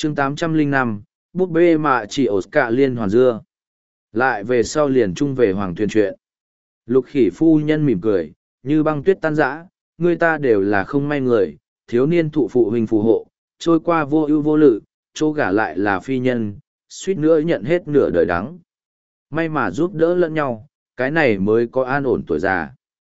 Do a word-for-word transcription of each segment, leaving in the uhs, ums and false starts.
chương tám trăm lẻ năm, búp bê mạ chỉ ổ cả liên hoàn dưa. Lại về sau liền chung về hoàng thuyền chuyện. Lục khỉ phu nhân mỉm cười, như băng tuyết tan rã, người ta đều là không may người, thiếu niên thụ phụ huynh phù hộ, trôi qua vô ưu vô lự, chỗ gả lại là phi nhân, suýt nữa nhận hết nửa đời đắng. May mà giúp đỡ lẫn nhau, cái này mới có an ổn tuổi già.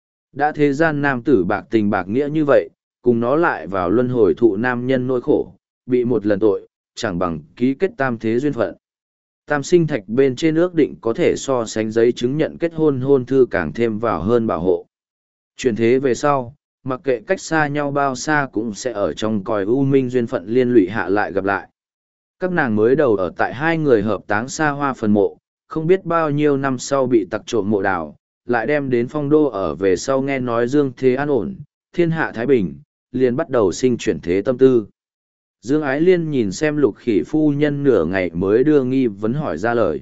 Đã thế gian nam tử bạc tình bạc nghĩa như vậy, cùng nó lại vào luân hồi thụ nam nhân nỗi khổ, bị một lần tội, chẳng bằng ký kết tam thế duyên phận. Tam sinh thạch bên trên ước định có thể so sánh giấy chứng nhận kết hôn hôn thư càng thêm vào hơn bảo hộ. Chuyển thế về sau, mặc kệ cách xa nhau bao xa cũng sẽ ở trong còi u minh duyên phận liên lụy hạ lại gặp lại. Các nàng mới đầu ở tại hai người hợp táng xa hoa phần mộ, không biết bao nhiêu năm sau bị tặc trộm mộ đào, lại đem đến phong đô ở về sau nghe nói dương thế an ổn, thiên hạ thái bình, liền bắt đầu sinh chuyển thế tâm tư. Dương Ái Liên nhìn xem lục khỉ phu nhân nửa ngày mới đưa nghi vấn hỏi ra lời.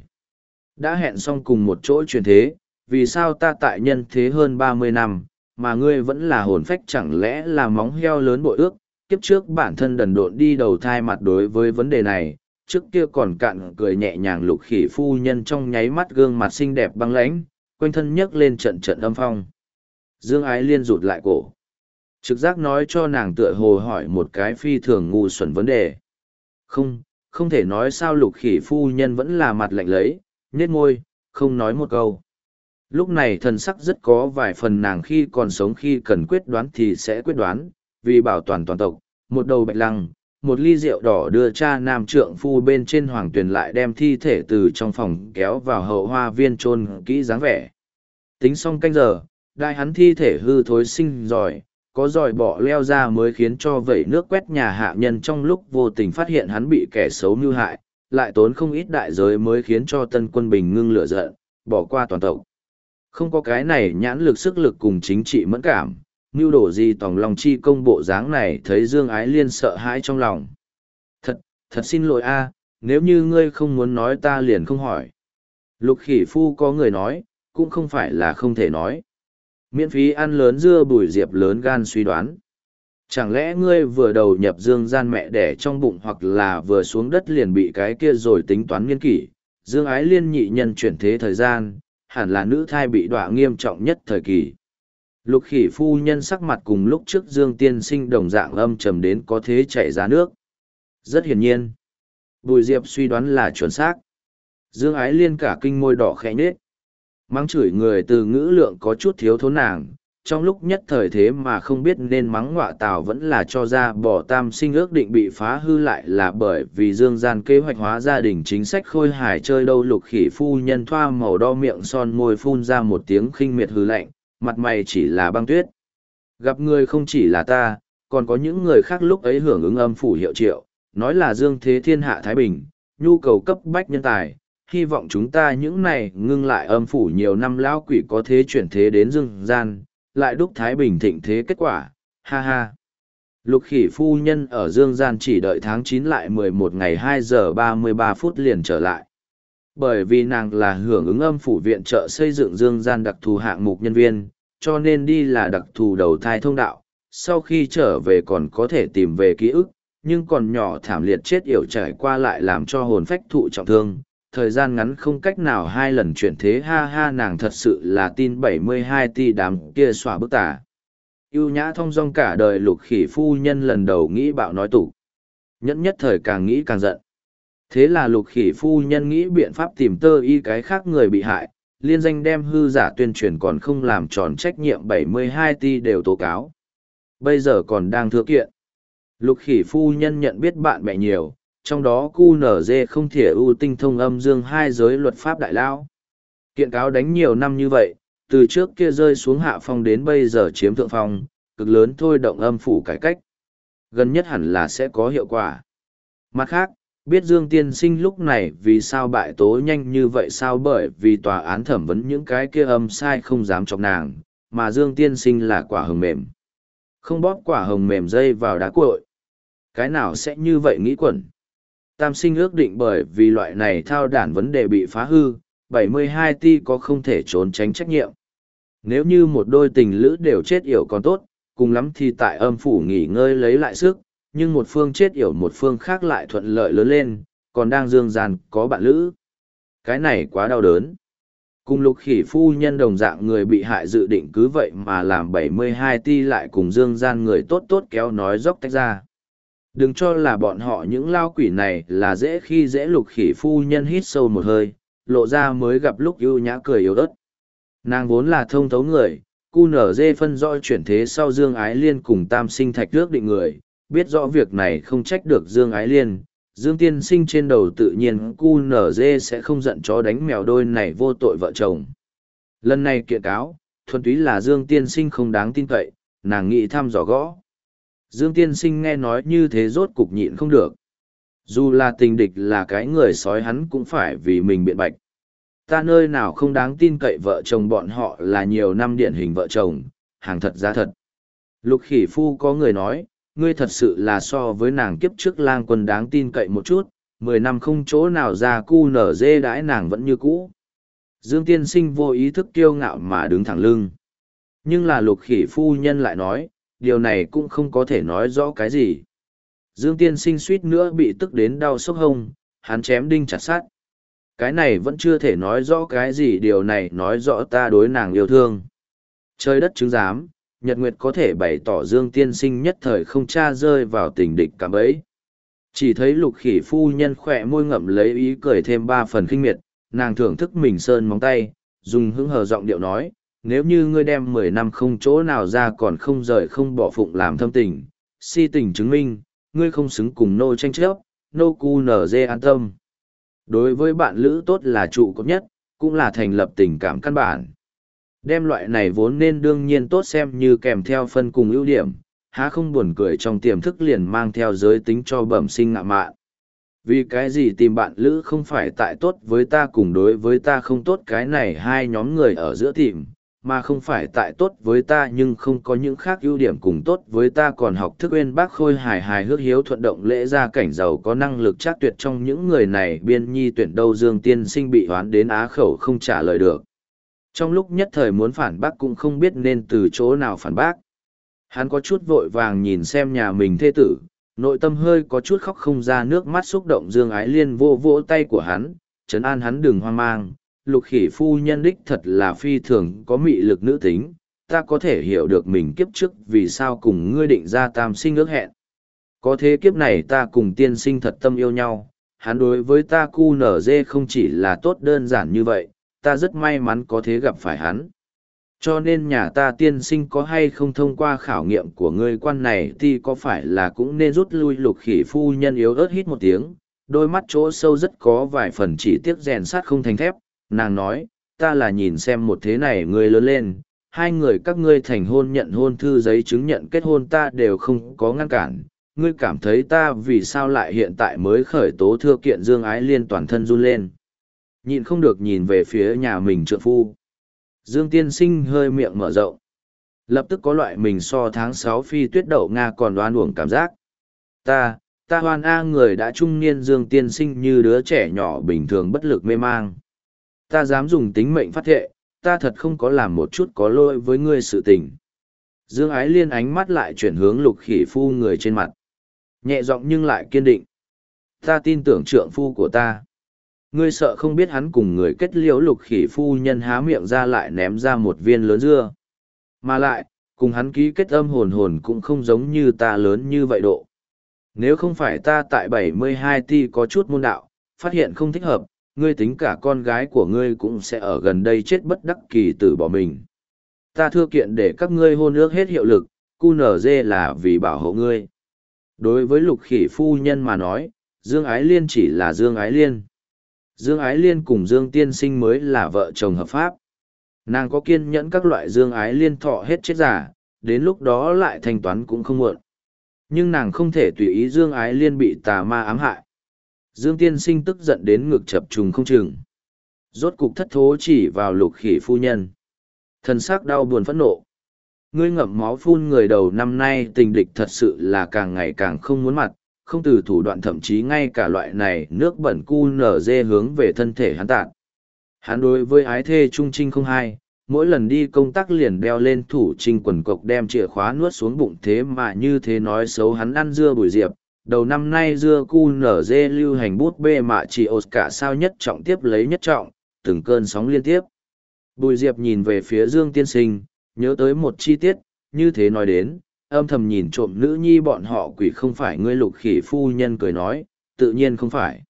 Đã hẹn xong cùng một chỗ chuyển thế, vì sao ta tại nhân thế hơn ba mươi năm, mà ngươi vẫn là hồn phách chẳng lẽ là móng heo lớn bội ước, kiếp trước bản thân đần độn đi đầu thai mặt đối với vấn đề này, trước kia còn cạn cười nhẹ nhàng lục khỉ phu nhân trong nháy mắt gương mặt xinh đẹp băng lãnh, quanh thân nhấc lên trận trận âm phong. Dương Ái Liên rụt lại cổ. Trực giác nói cho nàng tựa hồ hỏi một cái phi thường ngu xuẩn vấn đề. Không, không thể nói sao lục khỉ phu nhân vẫn là mặt lạnh lấy, nhếch môi, không nói một câu. Lúc này thần sắc rất có vài phần nàng khi còn sống khi cần quyết đoán thì sẽ quyết đoán, vì bảo toàn toàn tộc, một đầu bạch lăng, một ly rượu đỏ đưa cha nam trượng phu bên trên hoàng tuyền lại đem thi thể từ trong phòng kéo vào hậu hoa viên chôn kỹ dáng vẻ. Tính xong canh giờ, đại hắn thi thể hư thối sinh giỏi, có giỏi bỏ leo ra mới khiến cho vẩy nước quét nhà hạ nhân trong lúc vô tình phát hiện hắn bị kẻ xấu mưu hại, lại tốn không ít đại giới mới khiến cho tân quân bình ngưng lửa giận, bỏ qua toàn tộc. Không có cái này nhãn lực sức lực cùng chính trị mẫn cảm, mưu đồ gì tòng lòng chi công bộ dáng này thấy Dương Ái Liên sợ hãi trong lòng. Thật, thật xin lỗi a, nếu như ngươi không muốn nói ta liền không hỏi. Lục khỉ phu có người nói, cũng không phải là không thể nói. Miễn phí ăn lớn dưa bùi diệp lớn gan suy đoán. Chẳng lẽ ngươi vừa đầu nhập dương gian mẹ đẻ trong bụng hoặc là vừa xuống đất liền bị cái kia rồi tính toán nghiên kỷ. Dương Ái Liên nhị nhân chuyển thế thời gian, hẳn là nữ thai bị đọa nghiêm trọng nhất thời kỳ. Lục khỉ phu nhân sắc mặt cùng lúc trước Dương tiên sinh đồng dạng âm trầm đến có thế chảy ra nước. Rất hiển nhiên. Bùi diệp suy đoán là chuẩn xác. Dương Ái Liên cả kinh môi đỏ khẽ nhếch. Mắng chửi người từ ngữ lượng có chút thiếu thốn nàng, trong lúc nhất thời thế mà không biết nên mắng ngọa tào vẫn là cho ra bỏ tam sinh ước định bị phá hư lại là bởi vì dương gian kế hoạch hóa gia đình chính sách khôi hài chơi đâu lục khỉ phu nhân thoa màu đo miệng son môi phun ra một tiếng khinh miệt hư lạnh, mặt mày chỉ là băng tuyết. Gặp người không chỉ là ta, còn có những người khác lúc ấy hưởng ứng âm phủ hiệu triệu, nói là dương thế thiên hạ Thái Bình, nhu cầu cấp bách nhân tài. Hy vọng chúng ta những này ngưng lại âm phủ nhiều năm lão quỷ có thế chuyển thế đến dương gian, lại đúc Thái Bình thịnh thế kết quả, ha ha. Lục khỉ phu nhân ở dương gian chỉ đợi tháng chín lại mười một ngày hai giờ ba mươi ba phút liền trở lại. Bởi vì nàng là hưởng ứng âm phủ viện trợ xây dựng dương gian đặc thù hạng mục nhân viên, cho nên đi là đặc thù đầu thai thông đạo, sau khi trở về còn có thể tìm về ký ức, nhưng còn nhỏ thảm liệt chết yểu trải qua lại làm cho hồn phách thụ trọng thương. Thời gian ngắn không cách nào hai lần chuyển thế ha ha nàng thật sự là tin bảy mươi hai ti đám kia xỏa bức tả. Yêu nhã thong dong cả đời lục khỉ phu nhân lần đầu nghĩ bạo nói tủ. Nhẫn nhất thời càng nghĩ càng giận. Thế là lục khỉ phu nhân nghĩ biện pháp tìm tơ y cái khác người bị hại, liên danh đem hư giả tuyên truyền còn không làm tròn trách nhiệm bảy mươi hai ti đều tố cáo. Bây giờ còn đang thưa kiện. Lục khỉ phu nhân nhận biết bạn bè nhiều. Trong đó cu nở dê không thể ưu tinh thông âm dương hai giới luật pháp đại lao. Kiện cáo đánh nhiều năm như vậy, từ trước kia rơi xuống hạ phong đến bây giờ chiếm thượng phong, cực lớn thôi động âm phủ cải cách. Gần nhất hẳn là sẽ có hiệu quả. Mặt khác, biết Dương tiên sinh lúc này vì sao bại tố nhanh như vậy sao bởi vì tòa án thẩm vấn những cái kia âm sai không dám chọc nàng, mà Dương tiên sinh là quả hồng mềm. Không bóp quả hồng mềm dây vào đá cuội. Cái nào sẽ như vậy nghĩ quẩn. Tam sinh ước định bởi vì loại này thao đản vấn đề bị phá hư, bảy mươi hai ti có không thể trốn tránh trách nhiệm. Nếu như một đôi tình lữ đều chết yểu còn tốt, cùng lắm thì tại âm phủ nghỉ ngơi lấy lại sức, nhưng một phương chết yểu một phương khác lại thuận lợi lớn lên, còn đang dương gian có bạn lữ. Cái này quá đau đớn. Cùng lục khỉ phu nhân đồng dạng người bị hại dự định cứ vậy mà làm bảy mươi hai ti lại cùng dương gian người tốt tốt kéo nói dốc tách ra. Đừng cho là bọn họ những lao quỷ này là dễ khi dễ lục khỉ phu nhân hít sâu một hơi, lộ ra mới gặp lúc ưu nhã cười yếu ớt. Nàng vốn là thông thấu người, cu nở dê phân rõ chuyển thế sau Dương Ái Liên cùng tam sinh thạch trước định người, biết rõ việc này không trách được Dương Ái Liên. Dương tiên sinh trên đầu tự nhiên cu nở dê sẽ không giận chó đánh mèo đôi này vô tội vợ chồng. Lần này kiện cáo, thuần túy là Dương tiên sinh không đáng tin cậy, nàng nghĩ thăm dò gõ. Dương tiên sinh nghe nói như thế rốt cục nhịn không được. Dù là tình địch là cái người sói hắn cũng phải vì mình biện bạch. Ta nơi nào không đáng tin cậy vợ chồng bọn họ là nhiều năm điển hình vợ chồng, hàng thật giá thật. Lục khỉ phu có người nói, ngươi thật sự là so với nàng kiếp trước lang quân đáng tin cậy một chút, mười năm không chỗ nào ra cu nở dê đãi nàng vẫn như cũ. Dương tiên sinh vô ý thức kiêu ngạo mà đứng thẳng lưng. Nhưng là lục khỉ phu nhân lại nói, điều này cũng không có thể nói rõ cái gì. Dương tiên sinh suýt nữa bị tức đến đau sốc hông, hắn chém đinh chặt sắt. Cái này vẫn chưa thể nói rõ cái gì, điều này nói rõ ta đối nàng yêu thương. Trời đất chứng giám, Nhật Nguyệt có thể bày tỏ Dương tiên sinh nhất thời không tra rơi vào tình địch cả bấy. Chỉ thấy lục khỉ phu nhân khỏe môi ngậm lấy ý cười thêm ba phần khinh miệt, nàng thưởng thức mình sơn móng tay, dùng hứng hờ giọng điệu nói, nếu như ngươi đem mười năm không chỗ nào ra còn không rời không bỏ phụng làm thâm tình, si tình chứng minh, ngươi không xứng cùng nô tranh chấp, nô cu nở dê an tâm. Đối với bạn lữ tốt là trụ cột nhất, cũng là thành lập tình cảm căn bản. Đem loại này vốn nên đương nhiên tốt xem như kèm theo phân cùng ưu điểm, há không buồn cười trong tiềm thức liền mang theo giới tính cho bẩm sinh ngạ mạn. Vì cái gì tìm bạn lữ không phải tại tốt với ta cùng đối với ta không tốt, cái này hai nhóm người ở giữa tìm, mà không phải tại tốt với ta nhưng không có những khác ưu điểm cùng tốt với ta còn học thức uyên bác khôi hài hài hước hiếu thuận động lễ gia cảnh giàu có năng lực chắc tuyệt. Trong những người này biên nhi tuyển đâu Dương tiên sinh bị hoán đến á khẩu không trả lời được. Trong lúc nhất thời muốn phản bác cũng không biết nên từ chỗ nào phản bác. Hắn có chút vội vàng nhìn xem nhà mình thê tử, nội tâm hơi có chút khóc không ra nước mắt, xúc động. Dương Ái Liên vô vỗ tay của hắn, trấn an hắn đừng hoang mang. Lục khỉ phu nhân đích thật là phi thường có mị lực nữ tính, ta có thể hiểu được mình kiếp trước vì sao cùng ngươi định ra tam sinh ước hẹn. Có thế kiếp này ta cùng tiên sinh thật tâm yêu nhau, hắn đối với ta cu nở dê không chỉ là tốt đơn giản như vậy, ta rất may mắn có thế gặp phải hắn. Cho nên nhà ta tiên sinh có hay không thông qua khảo nghiệm của ngươi quan này thì có phải là cũng nên rút lui. Lục khỉ phu nhân yếu ớt hít một tiếng, đôi mắt chỗ sâu rất có vài phần chỉ tiếc rèn sắt không thành thép. Nàng nói, ta là nhìn xem một thế này ngươi lớn lên, hai người các ngươi thành hôn nhận hôn thư giấy chứng nhận kết hôn ta đều không có ngăn cản. Ngươi cảm thấy ta vì sao lại hiện tại mới khởi tố thưa kiện? Dương Ái Liên toàn thân run lên. Nhịn không được nhìn về phía nhà mình trượng phu. Dương tiên sinh hơi miệng mở rộng. Lập tức có loại mình so tháng sáu phi tuyết đậu Nga còn đoan uổng cảm giác. Ta, ta hoan a người đã trung niên. Dương tiên sinh như đứa trẻ nhỏ bình thường bất lực mê mang. Ta dám dùng tính mệnh phát thệ, ta thật không có làm một chút có lỗi với ngươi sự tình. Dương Ái Liên ánh mắt lại chuyển hướng lục khỉ phu người trên mặt. Nhẹ giọng nhưng lại kiên định. Ta tin tưởng trượng phu của ta. Ngươi sợ không biết hắn cùng người kết liễu? Lục khỉ phu nhân há miệng ra lại ném ra một viên lớn dưa. Mà lại, cùng hắn ký kết âm hồn hồn cũng không giống như ta lớn như vậy độ. Nếu không phải ta tại bảy mươi hai ti có chút môn đạo, phát hiện không thích hợp, ngươi tính cả con gái của ngươi cũng sẽ ở gần đây chết bất đắc kỳ tử bỏ mình. Ta thưa kiện để các ngươi hôn ước hết hiệu lực, cu nở dê là vì bảo hộ ngươi. Đối với lục khỉ phu nhân mà nói, Dương Ái Liên chỉ là Dương Ái Liên. Dương Ái Liên cùng Dương tiên sinh mới là vợ chồng hợp pháp. Nàng có kiên nhẫn các loại Dương Ái Liên thọ hết chết giả, đến lúc đó lại thanh toán cũng không muộn. Nhưng nàng không thể tùy ý Dương Ái Liên bị tà ma ám hại. Dương tiên sinh tức giận đến ngực chập trùng không chừng. Rốt cục thất thố chỉ vào lục khỉ phu nhân. Thần sắc đau buồn phẫn nộ. Ngươi ngậm máu phun người, đầu năm nay tình địch thật sự là càng ngày càng không muốn mặt, không từ thủ đoạn, thậm chí ngay cả loại này nước bẩn cu nở dê hướng về thân thể hắn tạt. Hắn đối với ái thê trung trinh không hai, mỗi lần đi công tác liền đeo lên thủ trinh quần cộc đem chìa khóa nuốt xuống bụng thế mà như thế nói xấu hắn ăn dưa bùi diệp. Đầu năm nay dưa cu nở dê lưu hành bút bê mạ chỉ Oscar sao nhất trọng tiếp lấy nhất trọng, từng cơn sóng liên tiếp. Bùi diệp nhìn về phía Dương tiên sinh, nhớ tới một chi tiết, như thế nói đến, âm thầm nhìn trộm nữ nhi bọn họ quỷ không phải ngươi Lục Khỉ phu nhân cười nói, tự nhiên không phải.